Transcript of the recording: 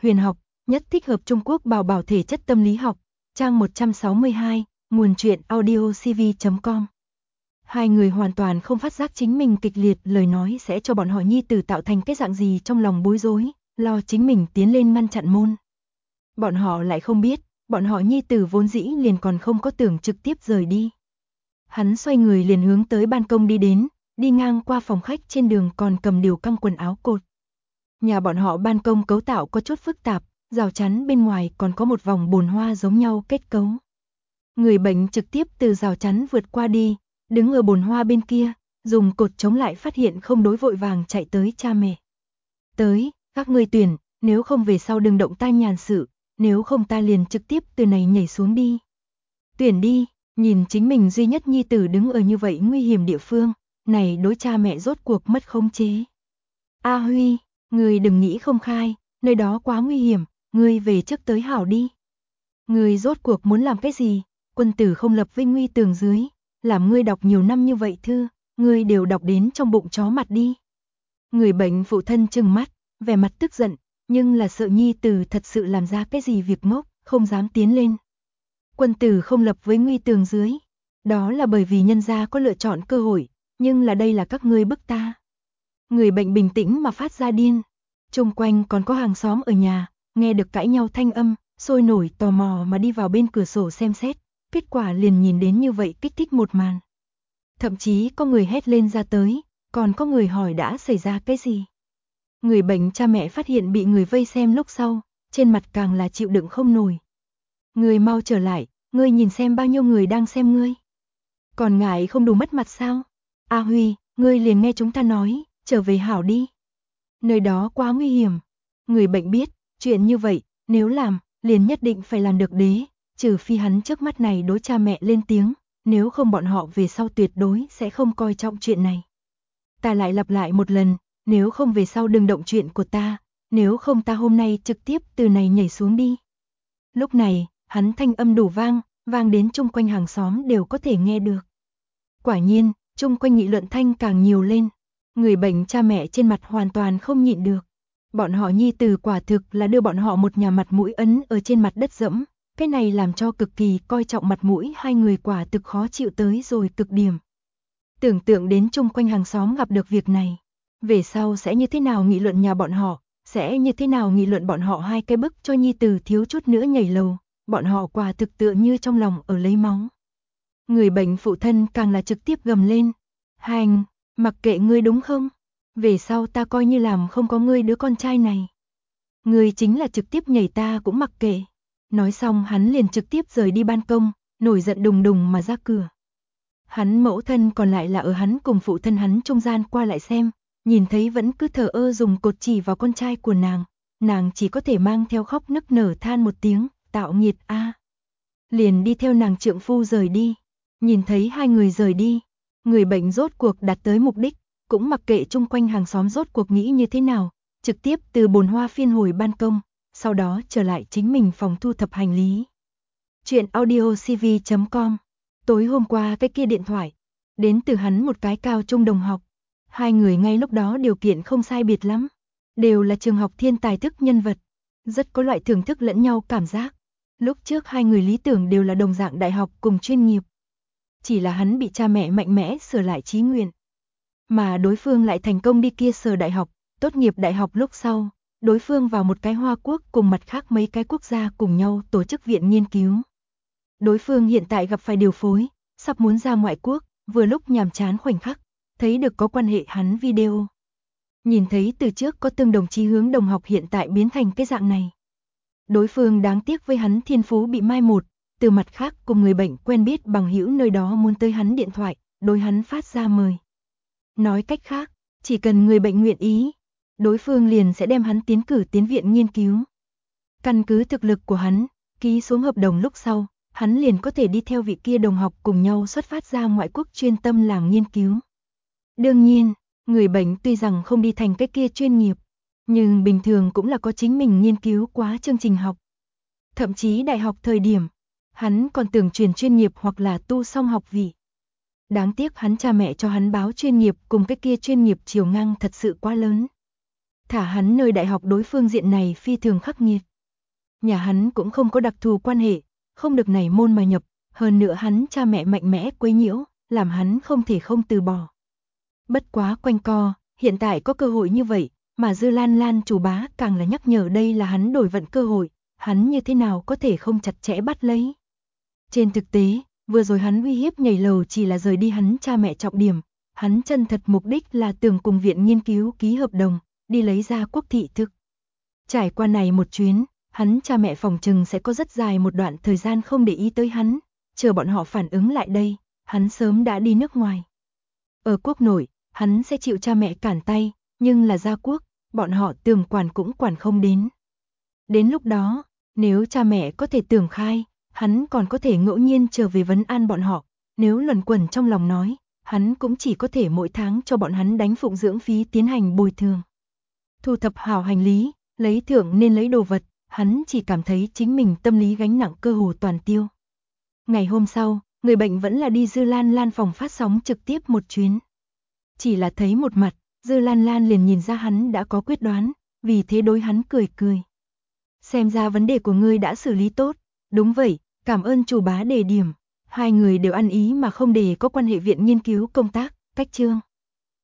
huyền học, nhất thích hợp Trung Quốc bảo bảo thể chất tâm lý học, trang 162, nguồn truyện audiocv.com. Hai người hoàn toàn không phát giác chính mình kịch liệt lời nói sẽ cho bọn họ nhi tử tạo thành cái dạng gì trong lòng bối rối, lo chính mình tiến lên ngăn chặn môn. Bọn họ lại không biết, bọn họ nhi tử vốn dĩ liền còn không có tưởng trực tiếp rời đi. Hắn xoay người liền hướng tới ban công đi đến, đi ngang qua phòng khách trên đường còn cầm điều căng quần áo cột. Nhà bọn họ ban công cấu tạo có chút phức tạp, rào chắn bên ngoài còn có một vòng bồn hoa giống nhau kết cấu. Người bệnh trực tiếp từ rào chắn vượt qua đi, đứng ở bồn hoa bên kia, dùng cột chống lại phát hiện không đối vội vàng chạy tới cha mẹ. Tới, các ngươi tuyển, nếu không về sau đừng động tai nhàn sự, nếu không ta liền trực tiếp từ này nhảy xuống đi. Tuyển đi, nhìn chính mình duy nhất nhi tử đứng ở như vậy nguy hiểm địa phương, này đối cha mẹ rốt cuộc mất khống chế. A Huy, ngươi đừng nghĩ không khai, nơi đó quá nguy hiểm, ngươi về trước tới hảo đi. Ngươi rốt cuộc muốn làm cái gì? Quân tử không lập vinh nguy tường dưới, làm ngươi đọc nhiều năm như vậy thư, ngươi đều đọc đến trong bụng chó mặt đi. Người bệnh phụ thân trừng mắt, vẻ mặt tức giận, nhưng là sợ nhi tử thật sự làm ra cái gì việc ngốc, không dám tiến lên. Quân tử không lập với nguy tường dưới, đó là bởi vì nhân gia có lựa chọn cơ hội, nhưng là đây là các ngươi bức ta. Người bệnh bình tĩnh mà phát ra điên, xung quanh còn có hàng xóm ở nhà, nghe được cãi nhau thanh âm, sôi nổi tò mò mà đi vào bên cửa sổ xem xét, kết quả liền nhìn đến như vậy kích thích một màn. Thậm chí có người hét lên ra tới, còn có người hỏi đã xảy ra cái gì. Người bệnh cha mẹ phát hiện bị người vây xem lúc sau, trên mặt càng là chịu đựng không nổi. Ngươi mau trở lại, ngươi nhìn xem bao nhiêu người đang xem ngươi. Còn ngại không đủ mất mặt sao? A Huy, ngươi liền nghe chúng ta nói, trở về hảo đi. Nơi đó quá nguy hiểm. Người bệnh biết, chuyện như vậy, nếu làm, liền nhất định phải làm được đế, trừ phi hắn trước mắt này đối cha mẹ lên tiếng, nếu không bọn họ về sau tuyệt đối sẽ không coi trọng chuyện này. Ta lại lặp lại một lần, nếu không về sau đừng động chuyện của ta, nếu không ta hôm nay trực tiếp từ này nhảy xuống đi. Lúc này, hắn thanh âm đủ vang, vang đến chung quanh hàng xóm đều có thể nghe được. Quả nhiên, chung quanh nghị luận thanh càng nhiều lên. Người bệnh cha mẹ trên mặt hoàn toàn không nhịn được. Bọn họ nhi tử quả thực là đưa bọn họ một nhà mặt mũi ấn ở trên mặt đất dẫm. Cái này làm cho cực kỳ coi trọng mặt mũi hai người quả thực khó chịu tới rồi cực điểm. Tưởng tượng đến chung quanh hàng xóm gặp được việc này. Về sau sẽ như thế nào nghị luận nhà bọn họ, sẽ như thế nào nghị luận bọn họ hai cái bức cho nhi tử thiếu chút nữa nhảy lầu. Bọn họ quả thực tựa như trong lòng ở lấy máu. Người bệnh phụ thân càng là trực tiếp gầm lên. Hành, mặc kệ ngươi đúng không? Về sau ta coi như làm không có ngươi đứa con trai này. Ngươi chính là trực tiếp nhảy ta cũng mặc kệ. Nói xong hắn liền trực tiếp rời đi ban công, nổi giận đùng đùng mà ra cửa. Hắn mẫu thân còn lại là ở hắn cùng phụ thân hắn trung gian qua lại xem, nhìn thấy vẫn cứ thờ ơ dùng cột chỉ vào con trai của nàng chỉ có thể mang theo khóc nức nở than một tiếng, tạo nghiệt a. Liền đi theo nàng trượng phu rời đi. Nhìn thấy hai người rời đi, người bệnh rốt cuộc đạt tới mục đích, cũng mặc kệ chung quanh hàng xóm rốt cuộc nghĩ như thế nào, trực tiếp từ bồn hoa phiên hồi ban công, sau đó trở lại chính mình phòng thu thập hành lý. Chuyện audiocv.com. Tối hôm qua cái kia điện thoại, đến từ hắn một cái cao trung đồng học. Hai người ngay lúc đó điều kiện không sai biệt lắm, đều là trường học thiên tài thức nhân vật, rất có loại thưởng thức lẫn nhau cảm giác. Lúc trước hai người lý tưởng đều là đồng dạng đại học cùng chuyên nghiệp. Chỉ là hắn bị cha mẹ mạnh mẽ sửa lại chí nguyện. Mà đối phương lại thành công đi kia sở đại học, tốt nghiệp đại học lúc sau, đối phương vào một cái Hoa Quốc cùng mặt khác mấy cái quốc gia cùng nhau tổ chức viện nghiên cứu. Đối phương hiện tại gặp phải điều phối, sắp muốn ra ngoại quốc, vừa lúc nhàm chán khoảnh khắc, thấy được có quan hệ hắn video. Nhìn thấy từ trước có tương đồng chí hướng đồng học hiện tại biến thành cái dạng này. Đối phương đáng tiếc với hắn thiên phú bị mai một, từ mặt khác cùng người bệnh quen biết bằng hữu nơi đó muốn tới hắn điện thoại, đối hắn phát ra mời. Nói cách khác, chỉ cần người bệnh nguyện ý, đối phương liền sẽ đem hắn tiến cử tiến viện nghiên cứu. Căn cứ thực lực của hắn, ký xuống hợp đồng lúc sau, hắn liền có thể đi theo vị kia đồng học cùng nhau xuất phát ra ngoại quốc chuyên tâm làm nghiên cứu. Đương nhiên, người bệnh tuy rằng không đi thành cái kia chuyên nghiệp, nhưng bình thường cũng là có chính mình nghiên cứu quá chương trình học. Thậm chí đại học thời điểm, hắn còn tưởng chuyển chuyên nghiệp hoặc là tu xong học vị. Đáng tiếc hắn cha mẹ cho hắn báo chuyên nghiệp cùng cái kia chuyên nghiệp chiều ngang thật sự quá lớn. thả hắn nơi đại học đối phương diện này phi thường khắc nghiệt. Nhà hắn cũng không có đặc thù quan hệ, không được nảy môn mà nhập, hơn nữa hắn cha mẹ mạnh mẽ quấy nhiễu, làm hắn không thể không từ bỏ. Bất quá quanh co, hiện tại có cơ hội như vậy, mà Dư Lan Lan chủ bá càng là nhắc nhở đây là hắn đổi vận cơ hội, hắn như thế nào có thể không chặt chẽ bắt lấy. Trên thực tế, vừa rồi hắn uy hiếp nhảy lầu chỉ là rời đi hắn cha mẹ trọng điểm, hắn chân thật mục đích là tưởng cùng viện nghiên cứu ký hợp đồng, đi lấy ra quốc thị thực. Trải qua này một chuyến, hắn cha mẹ phòng trừng sẽ có rất dài một đoạn thời gian không để ý tới hắn, chờ bọn họ phản ứng lại đây, hắn sớm đã đi nước ngoài. Ở quốc nội, hắn sẽ chịu cha mẹ cản tay, nhưng là ra quốc, bọn họ tưởng quản cũng quản không đến. Đến lúc đó, nếu cha mẹ có thể tưởng khai, hắn còn có thể ngẫu nhiên trở về vấn an bọn họ, nếu luẩn quẩn trong lòng nói, hắn cũng chỉ có thể mỗi tháng cho bọn hắn đánh phụng dưỡng phí tiến hành bồi thường. Thu thập hảo hành lý, lấy thưởng nên lấy đồ vật, hắn chỉ cảm thấy chính mình tâm lý gánh nặng cơ hồ toàn tiêu. Ngày hôm sau, người bệnh vẫn là đi Dư Lan Lan phòng phát sóng trực tiếp một chuyến. Chỉ là thấy một mặt, Dư Lan Lan liền nhìn ra hắn đã có quyết đoán, vì thế đối hắn cười cười. Xem ra vấn đề của ngươi đã xử lý tốt, đúng vậy, cảm ơn chủ bá đề điểm. Hai người đều ăn ý mà không để có quan hệ viện nghiên cứu công tác, cách chương.